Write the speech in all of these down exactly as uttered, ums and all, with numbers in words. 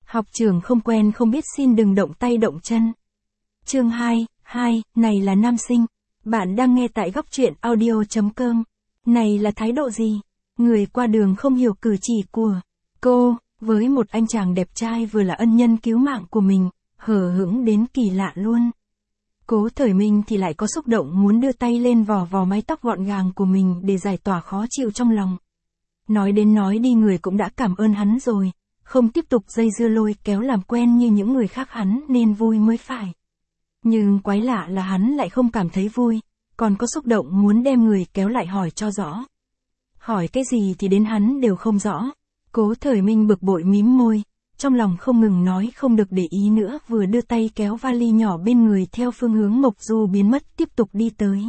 Học trưởng không quen không biết xin đừng động tay động chân. Chương hai, hai, này là nam sinh. Bạn đang nghe tại góc truyện audio chấm com. Này là thái độ gì? Người qua đường không hiểu cử chỉ của cô, với một anh chàng đẹp trai vừa là ân nhân cứu mạng của mình, hờ hững đến kỳ lạ luôn. Cố Thời Minh thì lại có xúc động muốn đưa tay lên vò vò mái tóc gọn gàng của mình để giải tỏa khó chịu trong lòng. Nói đến nói đi người cũng đã cảm ơn hắn rồi, không tiếp tục dây dưa lôi kéo làm quen như những người khác hắn nên vui mới phải. Nhưng quái lạ là hắn lại không cảm thấy vui, còn có xúc động muốn đem người kéo lại hỏi cho rõ. Hỏi cái gì thì đến hắn đều không rõ. Cố Thời Minh bực bội mím môi, trong lòng không ngừng nói không được để ý nữa, vừa đưa tay kéo vali nhỏ bên người theo phương hướng Mộc Du biến mất tiếp tục đi tới.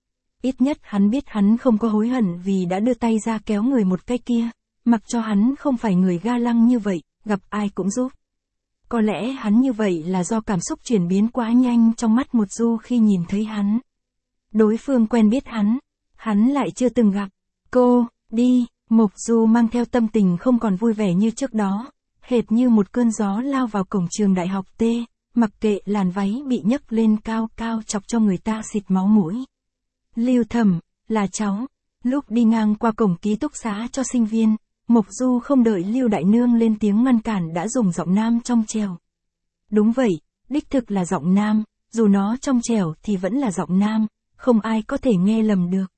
Ít nhất hắn biết hắn không có hối hận vì đã đưa tay ra kéo người một cái kia, mặc cho hắn không phải người ga lăng như vậy, gặp ai cũng giúp. Có lẽ hắn như vậy là do cảm xúc chuyển biến quá nhanh trong mắt Mộc Du khi nhìn thấy hắn. Đối phương quen biết hắn, hắn lại chưa từng gặp. Cô, đi, Mộc Du mang theo tâm tình không còn vui vẻ như trước đó, hệt như một cơn gió lao vào cổng trường đại học T, mặc kệ làn váy bị nhấc lên cao cao chọc cho người ta xịt máu mũi. Lưu Thẩm, là cháu. Lúc đi ngang qua cổng ký túc xá cho sinh viên, Mộc Du không đợi Lưu Đại Nương lên tiếng ngăn cản đã dùng giọng nam trong trẻo. Đúng vậy, đích thực là giọng nam, dù nó trong trẻo thì vẫn là giọng nam, không ai có thể nghe lầm được.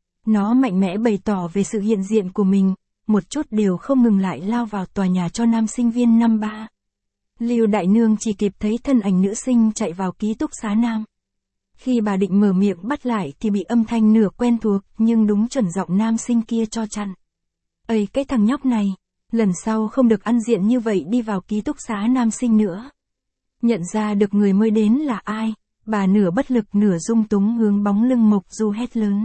Nó mạnh mẽ bày tỏ về sự hiện diện của mình, một chút đều không ngừng lại lao vào tòa nhà cho nam sinh viên năm ba. Lưu Đại Nương chỉ kịp thấy thân ảnh nữ sinh chạy vào ký túc xá nam. Khi bà định mở miệng bắt lại thì bị âm thanh nửa quen thuộc nhưng đúng chuẩn giọng nam sinh kia cho chặn. Ây cái thằng nhóc này, lần sau không được ăn diện như vậy đi vào ký túc xá nam sinh nữa. Nhận ra được người mới đến là ai, bà nửa bất lực nửa rung túng hướng bóng lưng Mộc Du hét lớn.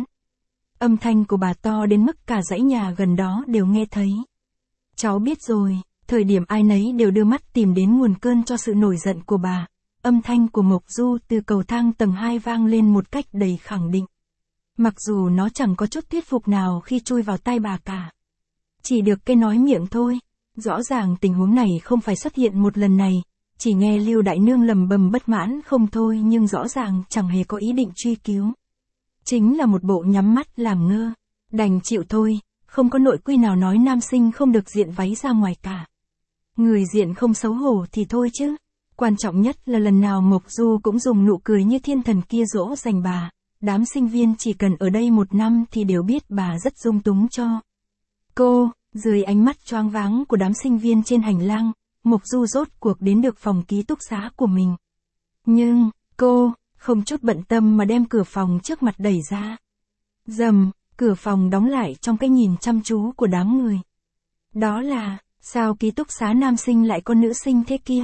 Âm thanh của bà to đến mức cả dãy nhà gần đó đều nghe thấy. Cháu biết rồi, thời điểm ai nấy đều đưa mắt tìm đến nguồn cơn cho sự nổi giận của bà. Âm thanh của Mộc Du từ cầu thang tầng hai vang lên một cách đầy khẳng định. Mặc dù nó chẳng có chút thuyết phục nào khi chui vào tai bà cả. Chỉ được cái nói miệng thôi. Rõ ràng tình huống này không phải xuất hiện một lần này, chỉ nghe Lưu Đại Nương lầm bầm bất mãn không thôi nhưng rõ ràng chẳng hề có ý định truy cứu. Chính là một bộ nhắm mắt làm ngơ, đành chịu thôi, không có nội quy nào nói nam sinh không được diện váy ra ngoài cả. Người diện không xấu hổ thì thôi chứ. Quan trọng nhất là lần nào Mộc Du cũng dùng nụ cười như thiên thần kia dỗ dành bà, đám sinh viên chỉ cần ở đây một năm thì đều biết bà rất dung túng cho cô. Dưới ánh mắt choáng váng của đám sinh viên trên hành lang, Mộc Du rốt cuộc đến được phòng ký túc xá của mình. Nhưng, cô, không chút bận tâm mà đem cửa phòng trước mặt đẩy ra. Rầm, cửa phòng đóng lại trong cái nhìn chăm chú của đám người. Đó là, sao ký túc xá nam sinh lại có nữ sinh thế kia?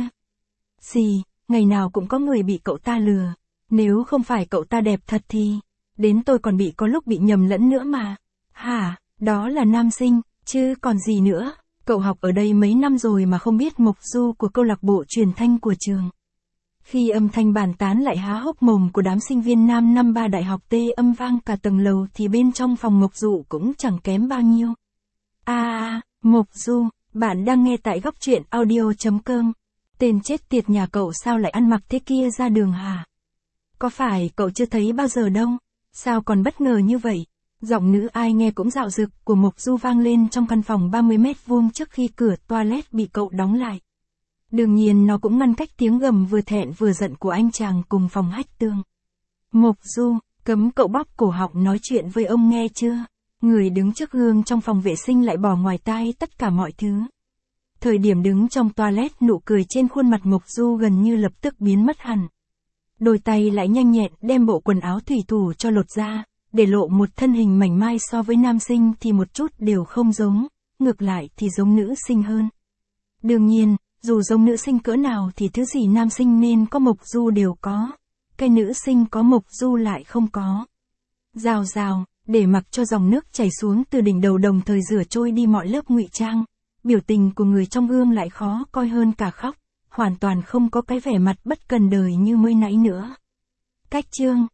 Xì, ngày nào cũng có người bị cậu ta lừa. Nếu không phải cậu ta đẹp thật thì, đến tôi còn bị có lúc bị nhầm lẫn nữa mà. Hả, đó là nam sinh, chứ còn gì nữa. Cậu học ở đây mấy năm rồi mà không biết Mộc Du của câu lạc bộ truyền thanh của trường. Khi âm thanh bàn tán lại há hốc mồm của đám sinh viên nam năm ba đại học T âm vang cả tầng lầu thì bên trong phòng Mộc Du cũng chẳng kém bao nhiêu. À, à, Mộc Du, bạn đang nghe tại góc truyện audio chấm com. Tên chết tiệt nhà cậu sao lại ăn mặc thế kia ra đường hả? Có phải cậu chưa thấy bao giờ đâu? Sao còn bất ngờ như vậy? Giọng nữ ai nghe cũng dạo dực của Mộc Du vang lên trong căn phòng ba mươi mét vuông trước khi cửa toilet bị cậu đóng lại. Đương nhiên nó cũng ngăn cách tiếng gầm vừa thẹn vừa giận của anh chàng cùng phòng hách tường. Mộc Du, cấm cậu bóp cổ họng nói chuyện với ông nghe chưa? Người đứng trước gương trong phòng vệ sinh lại bỏ ngoài tai tất cả mọi thứ. Thời điểm đứng trong toilet nụ cười trên khuôn mặt Mộc Du gần như lập tức biến mất hẳn. Đôi tay lại nhanh nhẹn đem bộ quần áo thủy thủ cho lột ra, để lộ một thân hình mảnh mai so với nam sinh thì một chút đều không giống, ngược lại thì giống nữ sinh hơn. Đương nhiên, dù giống nữ sinh cỡ nào thì thứ gì nam sinh nên có Mộc Du đều có, cái nữ sinh có Mộc Du lại không có. Rào rào, để mặc cho dòng nước chảy xuống từ đỉnh đầu đồng thời rửa trôi đi mọi lớp ngụy trang, biểu tình của người trong gương lại khó coi hơn cả khóc, hoàn toàn không có cái vẻ mặt bất cần đời như mới nãy nữa. Cách chương